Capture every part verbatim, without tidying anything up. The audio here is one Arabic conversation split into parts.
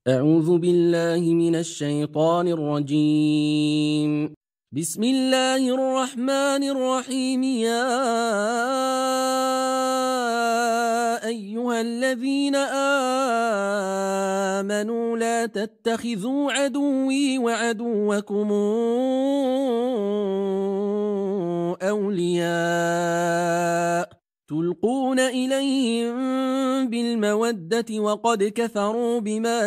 أعوذ بالله من الشيطان الرجيم. بسم الله الرحمن الرحيم. يا أيها الذين آمنوا لا تتخذوا عدوي وعدوكم أولياء تلقون إليهم بالمودة وقد كفروا بما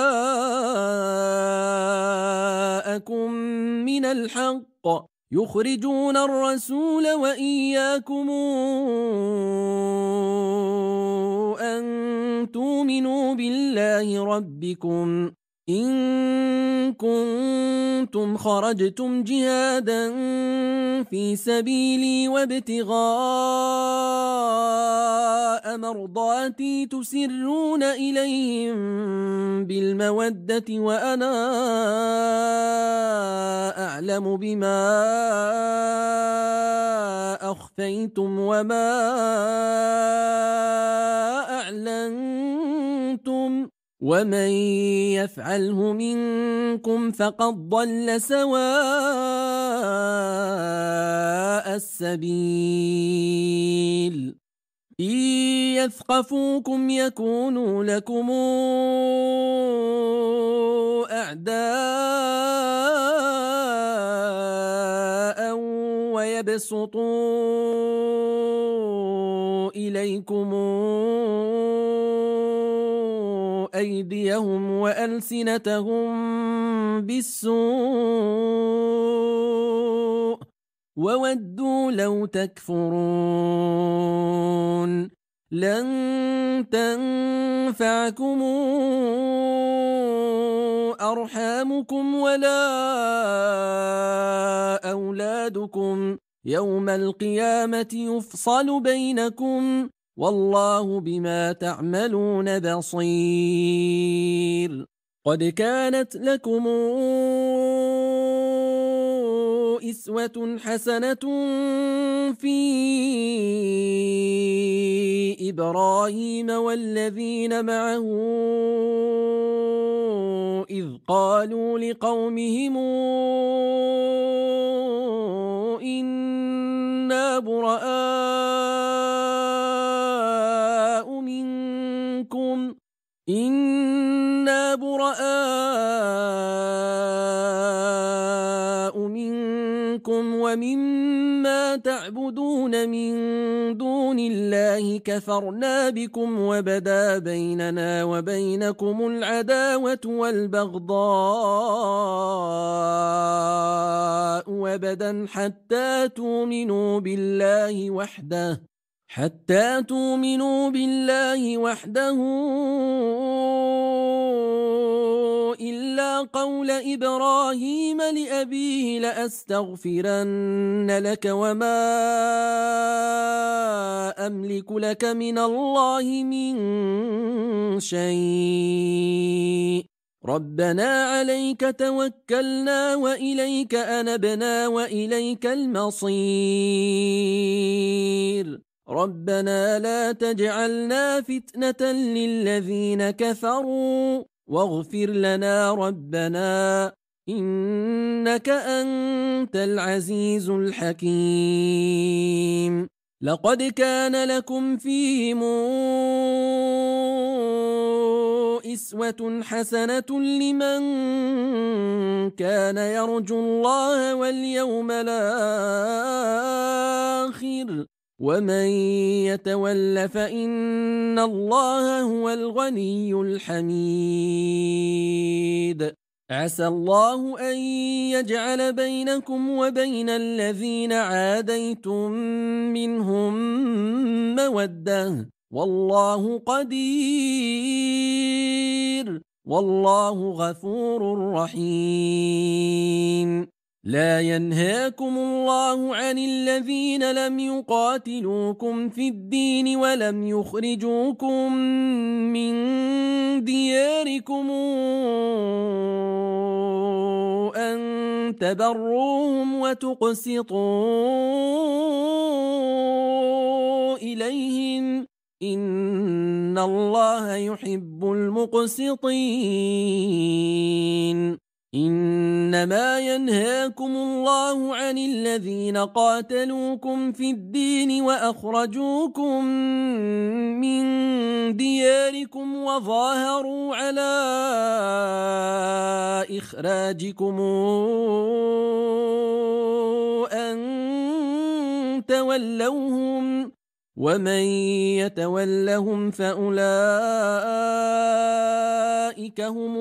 جاءكم من الحق يخرجون الرسول وإياكم أن تؤمنوا بالله ربكم إن كنتم خرجتم جهادا في سبيلي وابتغاء مرضاتي تسرون إليهم بالمودة وأنا أعلم بما أخفيتم وما أعلنتم ومن يفعله منكم فقد ضل سواء السبيل. إن يثقفوكم يكونوا لكم أعداء ويبسطوا إليكم أيديهم وألسنتهم بالسوء وودوا لو تكفرون. لن تنفعكم أرحامكم ولا أولادكم يوم القيامة يفصل بينكم والله بما تعملون بصير. قد كانت لكم أسوة حسنة في إبراهيم والذين معه إذ قالوا لقومهم إنا براء منكم إنا براء منكم ومما تعبدون من دون الله كفرنا بكم وبدا بيننا وبينكم العداوة والبغضاء وبدا حتى تؤمنوا بالله وحده حتى تؤمنوا بالله وحده إلا قول إبراهيم لأبيه لأستغفرن لك وما أملك لك من الله من شيء ربنا عليك توكلنا وإليك أنبنا وإليك المصير ربنا لا تجعلنا فتنة للذين كفروا واغفر لنا ربنا إنك أنت العزيز الحكيم. لقد كان لكم فيهم أسوة حسنة لمن كان يرجو الله واليوم الآخر ومن يتول فإن الله هو الغني الحميد. عسى الله أن يجعل بينكم وبين الذين عاديتم منهم مودة والله قدير والله غفور رحيم. لا ينهاكم الله عن الذين لم يقاتلوكم في الدين ولم يخرجوكم من دياركم أن تبروهم وتقسطوا إليهم إن الله يحب المقسطين إنما ينهاكم الله عن الذين قاتلوكم في الدين وأخرجوكم من دياركم وظاهروا على إخراجكم أن تولوهم ومن يتولهم فأولئك هم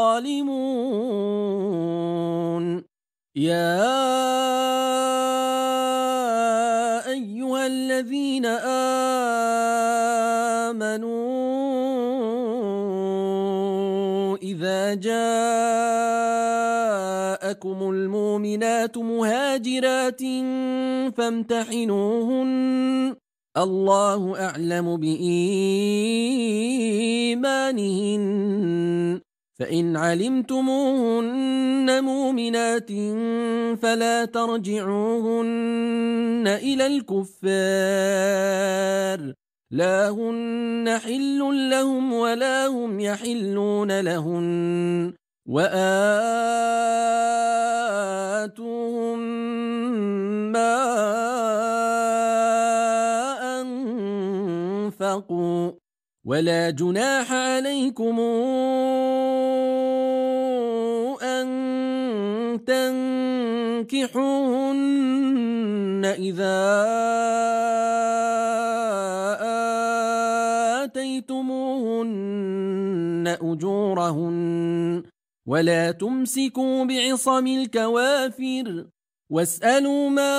الظالمون يا أيها الذين آمنوا إذا جاءكم المؤمنات مهاجرات فامتحنوهن الله أعلم بإيمانهن فإن علمتموهن مؤمنات فلا ترجعوهن إلى الكفار لا هن حل لهم ولا هم يحلون لهن وآتوهم ما أنفقوا ولا جناح عليكم أن تنكحوهن إذا آتيتموهن أجورهن ولا تمسكوا بعصم الكوافر واسألوا ما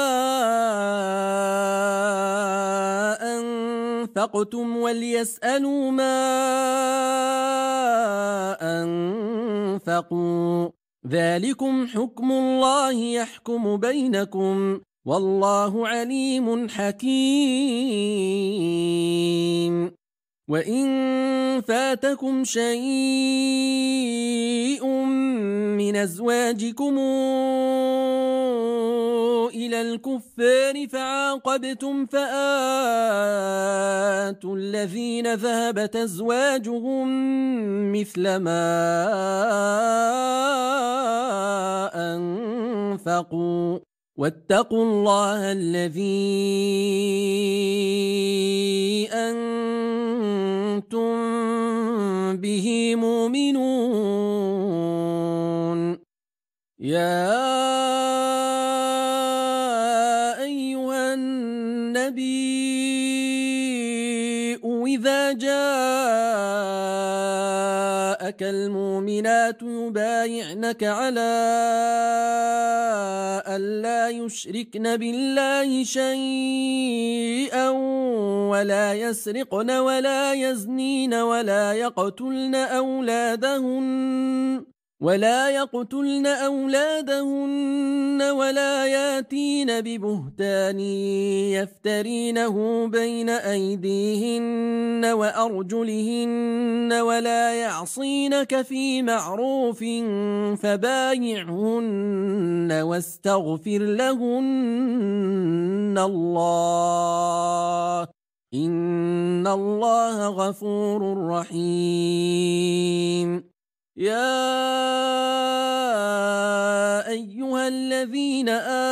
أنفقتم وليسألوا ما أنفقوا ذلكم حكم الله يحكم بينكم والله عليم حكيم وإن فاتكم شيء من أزواجكم إلى الكفار فعاقبتم فآتوا الذين ذهبت أزواجهم مثل ما أنفقوا واتقوا الله الذي أنتم به مؤمنون يا أيها النبي إذا جاءك المؤمنات يبايعنك على ألا يشركن بالله شيئا ولا يسرقن ولا يزنين ولا يقتلن أولادهن ولا يقتلن أولادهن ولا ياتين ببهتان يفترينه بين أيديهن وأرجلهن ولا يعصينك في معروف فبايعهن واستغفر لهن الله إن الله غفور رحيم يا أيها الذين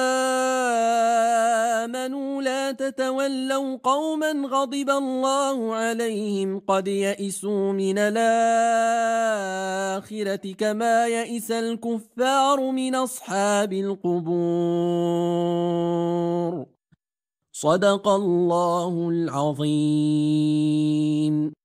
آمنوا لا تتولوا قوما غضب الله عليهم قد يئسوا من الآخرة كما يئس الكفار من أصحاب القبور صدق الله العظيم.